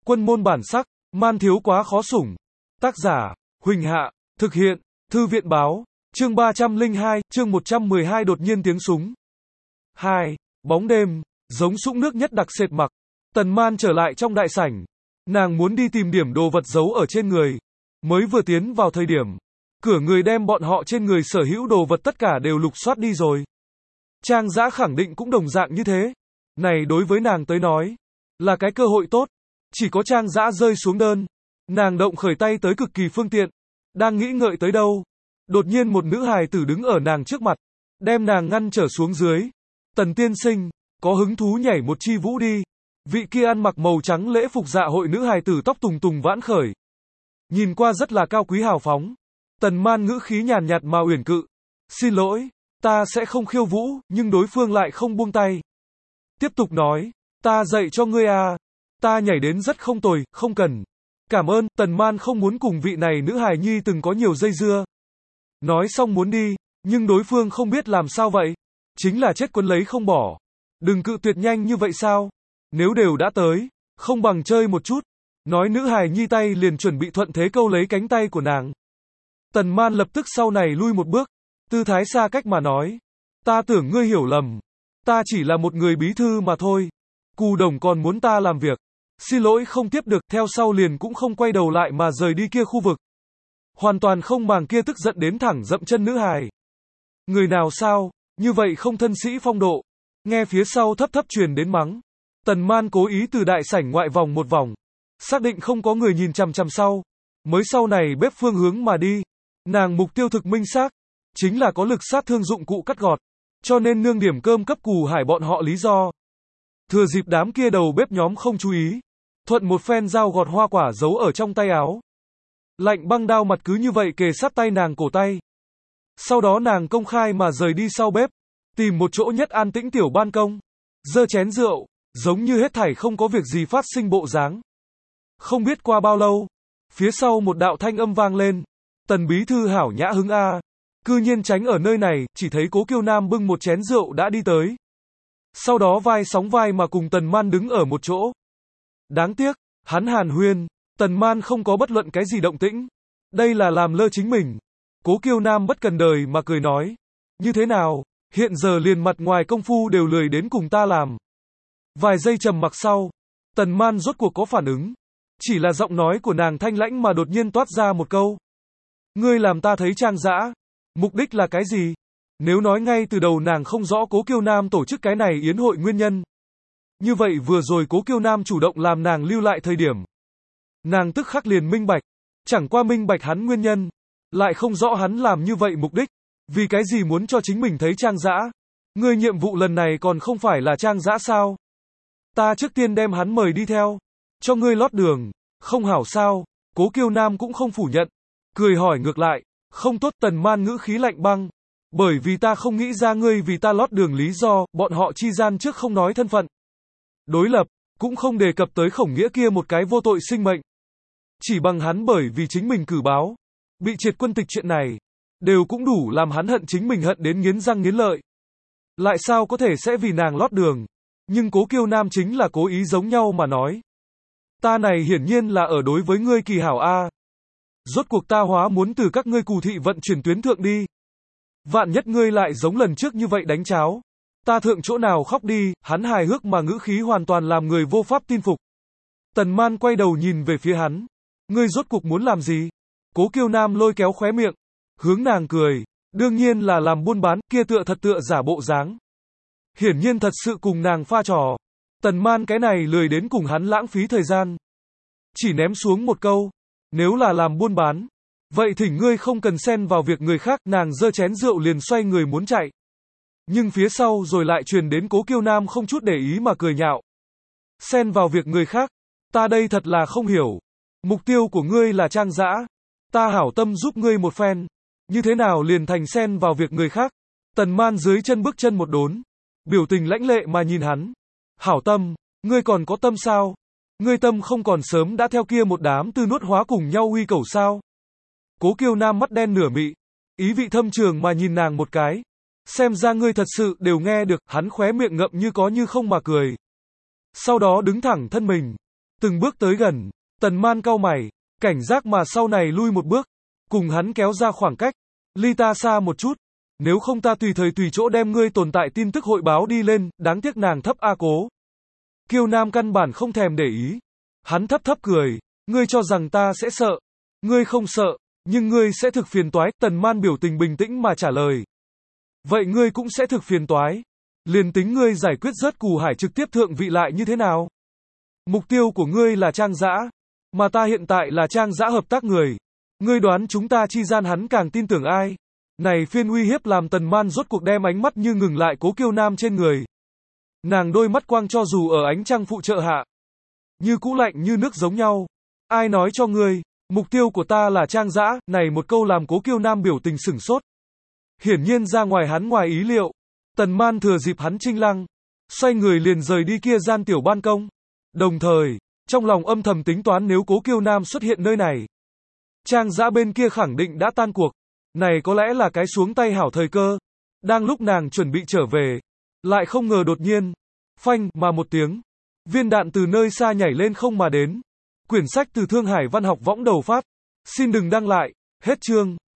Quân môn bản sắc, man thiếu quá khó sủng. Tác giả, Huỳnh Hạ, thực hiện, Thư viện báo, chương 302, chương 112 đột nhiên tiếng súng. 2. Bóng đêm, giống sũng nước nhất đặc sệt mặc. Tần Man trở lại trong đại sảnh. Nàng muốn đi tìm điểm đồ vật giấu ở trên người. Mới vừa tiến vào thời điểm, cửa người đem bọn họ trên người sở hữu đồ vật tất cả đều lục soát đi rồi. Trang Dã khẳng định cũng đồng dạng như thế. Này đối với nàng tới nói, là cái cơ hội tốt. Chỉ có Trang Dã rơi xuống đơn. Nàng động khởi tay tới cực kỳ phương tiện. Đang nghĩ ngợi tới đâu. Đột nhiên một nữ hài tử đứng ở nàng trước mặt. Đem nàng ngăn trở xuống dưới. Tần tiên sinh, có hứng thú nhảy một chi vũ đi. Vị kia ăn mặc màu trắng lễ phục dạ hội nữ hài tử tóc tùng tùng vãn khởi. Nhìn qua rất là cao quý hào phóng. Tần Man ngữ khí nhàn nhạt mà uyển cự. Xin lỗi, ta sẽ không khiêu vũ, nhưng đối phương lại không buông tay. Tiếp tục nói, ta dạy cho ngươi à. Ta nhảy đến rất không tồi, không cần. Cảm ơn, Tần Man không muốn cùng vị này nữ hài nhi từng có nhiều dây dưa. Nói xong muốn đi, nhưng đối phương không biết làm sao vậy. Chính là chết quấn lấy không bỏ. Đừng cự tuyệt nhanh như vậy sao? Nếu đều đã tới, không bằng chơi một chút. Nói nữ hài nhi tay liền chuẩn bị thuận thế câu lấy cánh tay của nàng. Tần Man lập tức sau này lui một bước. Tư thái xa cách mà nói. Ta tưởng ngươi hiểu lầm. Ta chỉ là một người bí thư mà thôi. Cù Đồng còn muốn ta làm việc. Xin lỗi không tiếp được, theo sau liền cũng không quay đầu lại mà rời đi kia khu vực. Hoàn toàn không màng kia tức giận đến thẳng dậm chân nữ hài. Người nào sao, như vậy không thân sĩ phong độ. Nghe phía sau thấp thấp truyền đến mắng. Tần Man cố ý từ đại sảnh ngoại vòng một vòng. Xác định không có người nhìn chằm chằm sau. Mới sau này bếp phương hướng mà đi. Nàng mục tiêu thực minh xác. Chính là có lực sát thương dụng cụ cắt gọt. Cho nên nương điểm cơm cấp Cù Hải bọn họ lý do. Thừa dịp đám kia đầu bếp nhóm không chú ý. Thuận một phen dao gọt hoa quả giấu ở trong tay áo. Lạnh băng đao mặt cứ như vậy kề sát tay nàng cổ tay. Sau đó nàng công khai mà rời đi sau bếp. Tìm một chỗ nhất an tĩnh tiểu ban công. Giơ chén rượu. Giống như hết thảy không có việc gì phát sinh bộ dáng. Không biết qua bao lâu. Phía sau một đạo thanh âm vang lên. Tần bí thư hảo nhã hứng a. Cư nhiên tránh ở nơi này, chỉ thấy Cố Kiêu Nam bưng một chén rượu đã đi tới. Sau đó vai sóng vai mà cùng Tần Man đứng ở một chỗ. Đáng tiếc, hắn hàn huyên, Tần Man không có bất luận cái gì động tĩnh. Đây là làm lơ chính mình. Cố Kiêu Nam bất cần đời mà cười nói. Như thế nào, hiện giờ liền mặt ngoài công phu đều lười đến cùng ta làm. Vài giây trầm mặc sau, Tần Man rốt cuộc có phản ứng. Chỉ là giọng nói của nàng thanh lãnh mà đột nhiên toát ra một câu. Ngươi làm ta thấy Trang Dã. Mục đích là cái gì? Nếu nói ngay từ đầu nàng không rõ Cố Kiêu Nam tổ chức cái này yến hội nguyên nhân. Như vậy vừa rồi Cố Kiêu Nam chủ động làm nàng lưu lại thời điểm. Nàng tức khắc liền minh bạch. Chẳng qua minh bạch hắn nguyên nhân. Lại không rõ hắn làm như vậy mục đích. Vì cái gì muốn cho chính mình thấy Trang Dã? Ngươi nhiệm vụ lần này còn không phải là Trang Dã sao? Ta trước tiên đem hắn mời đi theo. Cho ngươi lót đường. Không hảo sao? Cố Kiêu Nam cũng không phủ nhận. Cười hỏi ngược lại. Không tốt. Tần Man ngữ khí lạnh băng. Bởi vì ta không nghĩ ra ngươi vì ta lót đường lý do, bọn họ chi gian trước không nói thân phận. Đối lập, cũng không đề cập tới Khổng Nghĩa kia một cái vô tội sinh mệnh. Chỉ bằng hắn bởi vì chính mình cử báo, bị triệt quân tịch chuyện này, đều cũng đủ làm hắn hận chính mình hận đến nghiến răng nghiến lợi. Lại sao có thể sẽ vì nàng lót đường, nhưng Cố Kiêu Nam chính là cố ý giống nhau mà nói. Ta này hiển nhiên là ở đối với ngươi kỳ hảo a. Rốt cuộc ta hóa muốn từ các ngươi Cù thị vận chuyển tuyến thượng đi. Vạn nhất ngươi lại giống lần trước như vậy đánh cháo. Ta thượng chỗ nào khóc đi, hắn hài hước mà ngữ khí hoàn toàn làm người vô pháp tin phục. Tần Man quay đầu nhìn về phía hắn. Ngươi rốt cuộc muốn làm gì? Cố Kiêu Nam lôi kéo khóe miệng. Hướng nàng cười. Đương nhiên là làm buôn bán, kia tựa giả bộ dáng. Hiển nhiên thật sự cùng nàng pha trò. Tần Man cái này lười đến cùng hắn lãng phí thời gian. Chỉ ném xuống một câu. Nếu là làm buôn bán. Vậy thỉnh ngươi không cần xen vào việc người khác, nàng giơ chén rượu liền xoay người muốn chạy. Nhưng phía sau rồi lại truyền đến Cố Kiêu Nam không chút để ý mà cười nhạo. Xen vào việc người khác, ta đây thật là không hiểu. Mục tiêu của ngươi là Trang Dã. Ta hảo tâm giúp ngươi một phen. Như thế nào liền thành xen vào việc người khác? Tần Man dưới chân bước chân một đốn. Biểu tình lãnh lệ mà nhìn hắn. Hảo tâm, ngươi còn có tâm sao? Ngươi tâm không còn sớm đã theo kia một đám tư nuốt hóa cùng nhau uy cẩu sao? Cố Kiêu Nam mắt đen nửa mị, ý vị thâm trường mà nhìn nàng một cái. Xem ra ngươi thật sự đều nghe được, hắn khóe miệng ngậm như có như không mà cười. Sau đó đứng thẳng thân mình, Từng bước tới gần, Tần Man cau mày, cảnh giác mà sau này lui một bước, cùng hắn kéo ra khoảng cách, ly ta xa một chút, nếu không ta tùy thời tùy chỗ đem ngươi tồn tại tin tức hội báo đi lên, đáng tiếc nàng thấp A Cố. Kiêu Nam căn bản không thèm để ý, hắn thấp thấp cười, ngươi cho rằng ta sẽ sợ, ngươi không sợ, nhưng ngươi sẽ thực phiền toái, Tần Man biểu tình bình tĩnh mà trả lời. Vậy ngươi cũng sẽ thực phiền toái, liền tính ngươi giải quyết rớt Cù Hải trực tiếp thượng vị lại như thế nào? Mục tiêu của ngươi là Trang Dã, mà ta hiện tại là Trang Dã hợp tác người. Ngươi đoán chúng ta chi gian hắn càng tin tưởng ai? Này phiên uy hiếp làm Tần Man rốt cuộc đem ánh mắt như ngừng lại Cố Kiêu Nam trên người. Nàng đôi mắt quang cho dù ở ánh trăng phụ trợ hạ, như cũ lạnh như nước giống nhau. Ai nói cho ngươi, mục tiêu của ta là Trang Dã, này một câu làm Cố Kiêu Nam biểu tình sửng sốt. Hiển nhiên ra ngoài hắn ngoài ý liệu. Tần Man thừa dịp hắn trinh lăng, xoay người liền rời đi kia gian tiểu ban công. Đồng thời, trong lòng âm thầm tính toán nếu Cố Kiêu Nam xuất hiện nơi này, Trang Dã bên kia khẳng định đã tan cuộc. Này có lẽ là cái xuống tay hảo thời cơ. Đang lúc nàng chuẩn bị trở về, lại không ngờ đột nhiên, phanh mà một tiếng, viên đạn từ nơi xa nhảy lên không mà đến. Quyển sách từ Thương Hải Văn học võng đầu phát. Xin đừng đăng lại, hết chương.